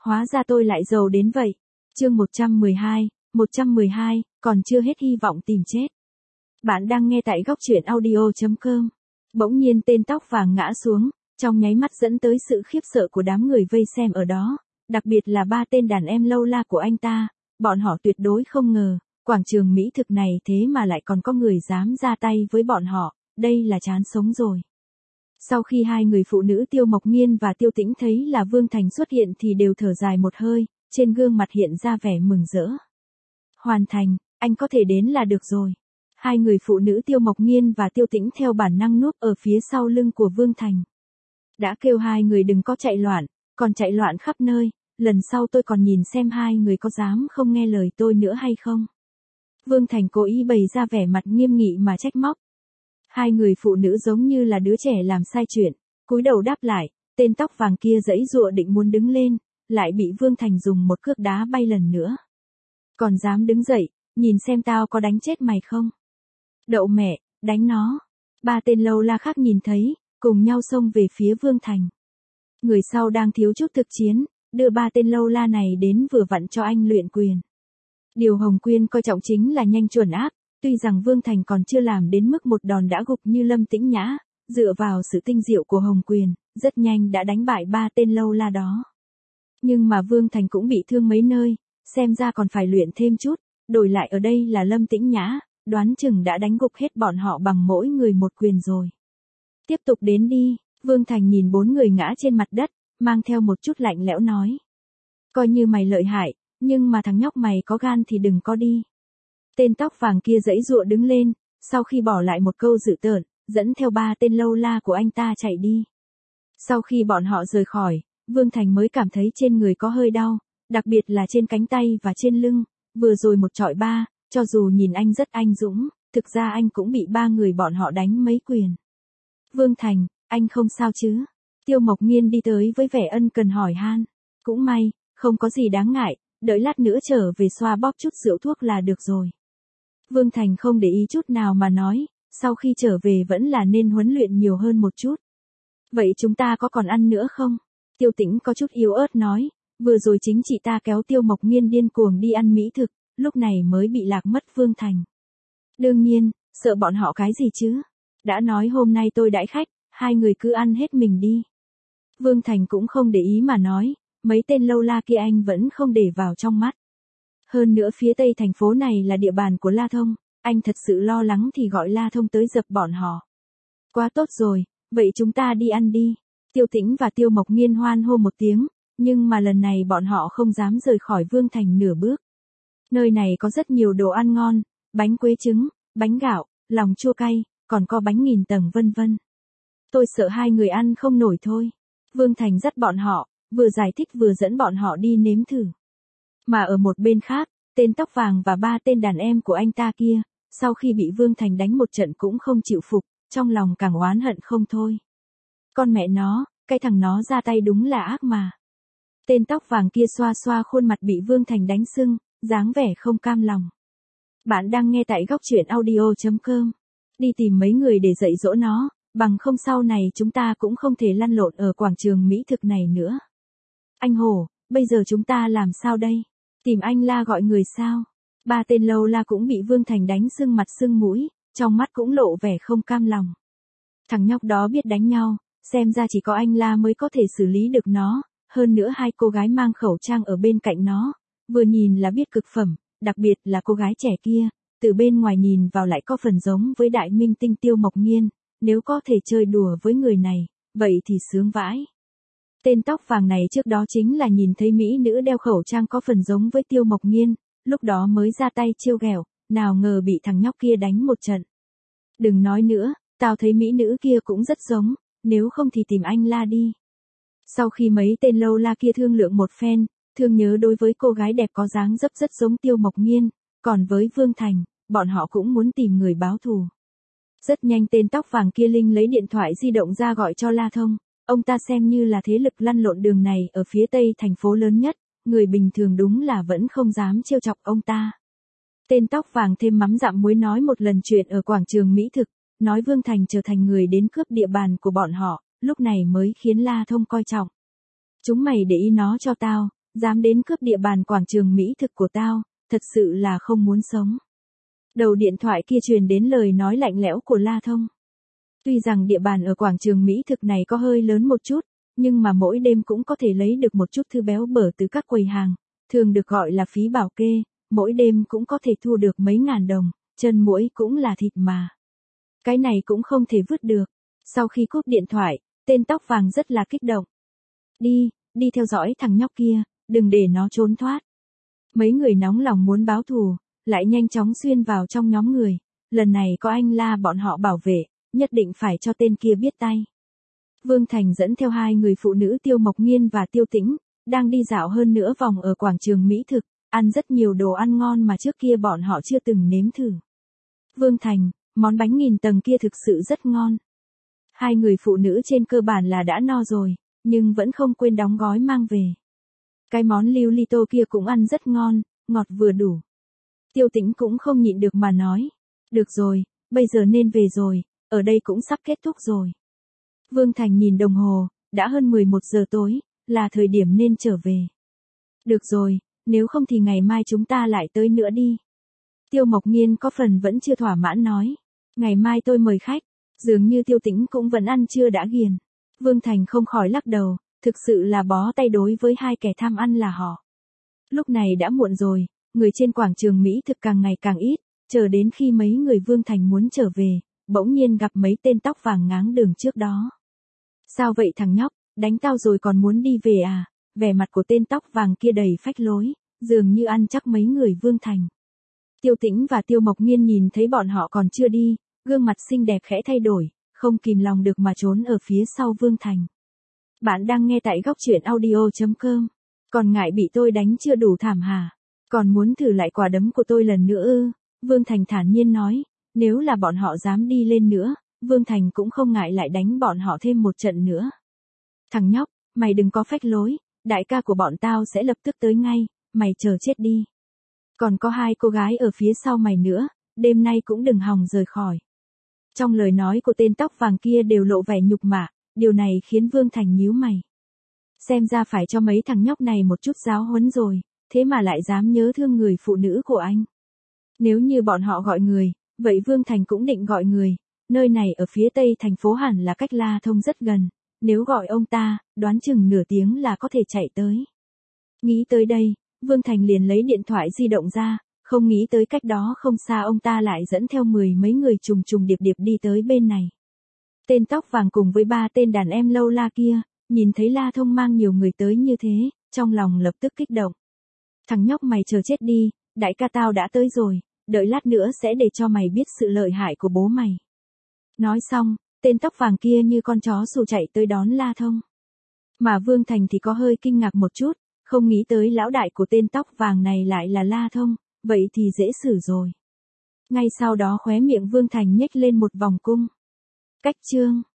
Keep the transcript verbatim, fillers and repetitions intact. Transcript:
Hóa ra tôi lại giàu đến vậy. Chương một trăm mười hai, một trăm mười hai, còn chưa hết hy vọng tìm chết. Bạn đang nghe tại góc truyện audio chấm com. Bỗng nhiên tên tóc vàng ngã xuống, trong nháy mắt dẫn tới sự khiếp sợ của đám người vây xem ở đó, đặc biệt là ba tên đàn em lâu la của anh ta, bọn họ tuyệt đối không ngờ, quảng trường mỹ thực này thế mà lại còn có người dám ra tay với bọn họ, đây là chán sống rồi. Sau khi hai người phụ nữ Tiêu Mộc Nghiên và Tiêu Tĩnh thấy là Vương Thành xuất hiện thì đều thở dài một hơi, trên gương mặt hiện ra vẻ mừng rỡ. Hoàn thành, anh có thể đến là được rồi. Hai người phụ nữ Tiêu Mộc Nghiên và Tiêu Tĩnh theo bản năng núp ở phía sau lưng của Vương Thành. Đã kêu hai người đừng có chạy loạn, còn chạy loạn khắp nơi, lần sau tôi còn nhìn xem hai người có dám không nghe lời tôi nữa hay không. Vương Thành cố ý bày ra vẻ mặt nghiêm nghị mà trách móc. Hai người phụ nữ giống như là đứa trẻ làm sai chuyện, cúi đầu đáp lại, tên tóc vàng kia giãy giụa định muốn đứng lên, lại bị Vương Thành dùng một cước đá bay lần nữa. Còn dám đứng dậy, nhìn xem tao có đánh chết mày không? Đậu mẹ, đánh nó. Ba tên lâu la khác nhìn thấy, cùng nhau xông về phía Vương Thành. Người sau đang thiếu chút thực chiến, đưa ba tên lâu la này đến vừa vặn cho anh luyện quyền. Điều Hồng Quyên coi trọng chính là nhanh chuẩn áp, tuy rằng Vương Thành còn chưa làm đến mức một đòn đã gục như Lâm Tĩnh Nhã, dựa vào sự tinh diệu của Hồng Quyền, rất nhanh đã đánh bại ba tên lâu la đó. Nhưng mà Vương Thành cũng bị thương mấy nơi, xem ra còn phải luyện thêm chút, đổi lại ở đây là Lâm Tĩnh Nhã, đoán chừng đã đánh gục hết bọn họ bằng mỗi người một quyền rồi. Tiếp tục đến đi, Vương Thành nhìn bốn người ngã trên mặt đất, mang theo một chút lạnh lẽo nói. Coi như mày lợi hại, nhưng mà thằng nhóc mày có gan thì đừng có đi. Tên tóc vàng kia giãy giụa đứng lên, sau khi bỏ lại một câu dữ tợn, dẫn theo ba tên lâu la của anh ta chạy đi. Sau khi bọn họ rời khỏi, Vương Thành mới cảm thấy trên người có hơi đau, đặc biệt là trên cánh tay và trên lưng, vừa rồi một trọi ba, cho dù nhìn anh rất anh dũng, thực ra anh cũng bị ba người bọn họ đánh mấy quyền. Vương Thành, anh không sao chứ? Tiêu Mộc Nghiên đi tới với vẻ ân cần hỏi han. Cũng may, không có gì đáng ngại, đợi lát nữa trở về xoa bóp chút rượu thuốc là được rồi. Vương Thành không để ý chút nào mà nói, sau khi trở về vẫn là nên huấn luyện nhiều hơn một chút. Vậy chúng ta có còn ăn nữa không? Tiêu Tĩnh có chút yếu ớt nói, vừa rồi chính chị ta kéo Tiêu Mộc Nghiên điên cuồng đi ăn mỹ thực, lúc này mới bị lạc mất Vương Thành. Đương nhiên, sợ bọn họ cái gì chứ? Đã nói hôm nay tôi đãi khách, hai người cứ ăn hết mình đi. Vương Thành cũng không để ý mà nói, mấy tên lâu la kia anh vẫn không để vào trong mắt. Hơn nữa phía tây thành phố này là địa bàn của La Thông, anh thật sự lo lắng thì gọi La Thông tới dập bọn họ. Quá tốt rồi, vậy chúng ta đi ăn đi. Tiêu Tĩnh và Tiêu Mộc Nghiên hoan hô một tiếng, nhưng mà lần này bọn họ không dám rời khỏi Vương Thành nửa bước. Nơi này có rất nhiều đồ ăn ngon, bánh quế trứng, bánh gạo, lòng chua cay, còn có bánh nghìn tầng vân vân. Tôi sợ hai người ăn không nổi thôi. Vương Thành dắt bọn họ, vừa giải thích vừa dẫn bọn họ đi nếm thử. Mà ở một bên khác, tên tóc vàng và ba tên đàn em của anh ta kia, sau khi bị Vương Thành đánh một trận cũng không chịu phục, trong lòng càng oán hận không thôi. Con mẹ nó, cái thằng nó ra tay đúng là ác mà. Tên tóc vàng kia xoa xoa khuôn mặt bị Vương Thành đánh sưng, dáng vẻ không cam lòng. Bạn đang nghe tại góc truyện audio chấm com. Đi tìm mấy người để dạy dỗ nó, bằng không sau này chúng ta cũng không thể lăn lộn ở quảng trường mỹ thực này nữa. Anh Hổ, bây giờ chúng ta làm sao đây? Tìm anh La gọi người sao? Ba tên lâu la cũng bị Vương Thành đánh sưng mặt sưng mũi, trong mắt cũng lộ vẻ không cam lòng. Thằng nhóc đó biết đánh nhau, xem ra chỉ có anh La mới có thể xử lý được nó, hơn nữa hai cô gái mang khẩu trang ở bên cạnh nó, vừa nhìn là biết cực phẩm, đặc biệt là cô gái trẻ kia, từ bên ngoài nhìn vào lại có phần giống với đại minh tinh Tiêu Mộc Nghiên, nếu có thể chơi đùa với người này, vậy thì sướng vãi. Tên tóc vàng này trước đó chính là nhìn thấy mỹ nữ đeo khẩu trang có phần giống với Tiêu Mộc Nghiên, lúc đó mới ra tay trêu ghẹo, nào ngờ bị thằng nhóc kia đánh một trận. Đừng nói nữa, tao thấy mỹ nữ kia cũng rất giống, nếu không thì tìm anh La đi. Sau khi mấy tên lâu la kia thương lượng một phen, thương nhớ đối với cô gái đẹp có dáng dấp rất giống Tiêu Mộc Nghiên, còn với Vương Thành, bọn họ cũng muốn tìm người báo thù. Rất nhanh tên tóc vàng kia Linh lấy điện thoại di động ra gọi cho La Thông, ông ta xem như là thế lực lăn lộn đường này ở phía tây thành phố lớn nhất, người bình thường đúng là vẫn không dám trêu chọc ông ta. Tên tóc vàng thêm mắm dặm muối nói một lần chuyện ở quảng trường mỹ thực, nói Vương Thành trở thành người đến cướp địa bàn của bọn họ, lúc này mới khiến La Thông coi trọng. Chúng mày để ý nó cho tao, dám đến cướp địa bàn quảng trường mỹ thực của tao, thật sự là không muốn sống. Đầu điện thoại kia truyền đến lời nói lạnh lẽo của La Thông. Tuy rằng địa bàn ở quảng trường mỹ thực này có hơi lớn một chút, nhưng mà mỗi đêm cũng có thể lấy được một chút thứ béo bở từ các quầy hàng, thường được gọi là phí bảo kê, mỗi đêm cũng có thể thu được mấy ngàn đồng, chân muỗi cũng là thịt mà. Cái này cũng không thể vứt được. Sau khi cúp điện thoại, tên tóc vàng rất là kích động. Đi, đi theo dõi thằng nhóc kia, đừng để nó trốn thoát. Mấy người nóng lòng muốn báo thù, lại nhanh chóng xuyên vào trong nhóm người. Lần này có anh La bọn họ bảo vệ, nhất định phải cho tên kia biết tay. Vương Thành dẫn theo hai người phụ nữ Tiêu Mộc Nghiên và Tiêu Tĩnh, đang đi dạo hơn nửa vòng ở quảng trường mỹ thực, ăn rất nhiều đồ ăn ngon mà trước kia bọn họ chưa từng nếm thử. Vương Thành, món bánh nghìn tầng kia thực sự rất ngon. Hai người phụ nữ trên cơ bản là đã no rồi, nhưng vẫn không quên đóng gói mang về. Cái món lưu ly tô kia cũng ăn rất ngon, ngọt vừa đủ. Tiêu Tĩnh cũng không nhịn được mà nói. Được rồi, bây giờ nên về rồi, ở đây cũng sắp kết thúc rồi. Vương Thành nhìn đồng hồ, đã hơn mười một giờ tối, là thời điểm nên trở về. Được rồi, nếu không thì ngày mai chúng ta lại tới nữa đi. Tiêu Mộc Nghiên có phần vẫn chưa thỏa mãn nói. Ngày mai tôi mời khách, dường như Tiêu Tĩnh cũng vẫn ăn chưa đã ghiền. Vương Thành không khỏi lắc đầu, thực sự là bó tay đối với hai kẻ tham ăn là họ. Lúc này đã muộn rồi, người trên quảng trường mỹ thực càng ngày càng ít, chờ đến khi mấy người Vương Thành muốn trở về, bỗng nhiên gặp mấy tên tóc vàng ngáng đường trước đó. Sao vậy thằng nhóc, đánh tao rồi còn muốn đi về à? Vẻ mặt của tên tóc vàng kia đầy phách lối, dường như ăn chắc mấy người Vương Thành. Tiêu Tĩnh và Tiêu Mộc Nghiên nhìn thấy bọn họ còn chưa đi, gương mặt xinh đẹp khẽ thay đổi, không kìm lòng được mà trốn ở phía sau Vương Thành. Bạn đang nghe tại góc truyện audio chấm com. Còn ngại bị tôi đánh chưa đủ thảm hả? Còn muốn thử lại quả đấm của tôi lần nữa ư? Vương Thành thản nhiên nói, nếu là bọn họ dám đi lên nữa, Vương Thành cũng không ngại lại đánh bọn họ thêm một trận nữa. Thằng nhóc, mày đừng có phách lối, đại ca của bọn tao sẽ lập tức tới ngay, mày chờ chết đi. Còn có hai cô gái ở phía sau mày nữa, đêm nay cũng đừng hòng rời khỏi. Trong lời nói của tên tóc vàng kia đều lộ vẻ nhục mạ, điều này khiến Vương Thành nhíu mày. Xem ra phải cho mấy thằng nhóc này một chút giáo huấn rồi, thế mà lại dám nhớ thương người phụ nữ của anh. Nếu như bọn họ gọi người, vậy Vương Thành cũng định gọi người, nơi này ở phía tây thành phố hẳn là cách La Thông rất gần, nếu gọi ông ta, đoán chừng nửa tiếng là có thể chạy tới. Nghĩ tới đây, Vương Thành liền lấy điện thoại di động ra, không nghĩ tới cách đó không xa ông ta lại dẫn theo mười mấy người trùng trùng điệp điệp đi tới bên này. Tên tóc vàng cùng với ba tên đàn em lâu la kia, nhìn thấy La Thông mang nhiều người tới như thế, trong lòng lập tức kích động. Thằng nhóc mày chờ chết đi, đại ca tao đã tới rồi, đợi lát nữa sẽ để cho mày biết sự lợi hại của bố mày. Nói xong, tên tóc vàng kia như con chó sù chạy tới đón La Thông. Mà Vương Thành thì có hơi kinh ngạc một chút, không nghĩ tới lão đại của tên tóc vàng này lại là La Thông, vậy thì dễ xử rồi. Ngay sau đó khóe miệng Vương Thành nhếch lên một vòng cung. Cách chương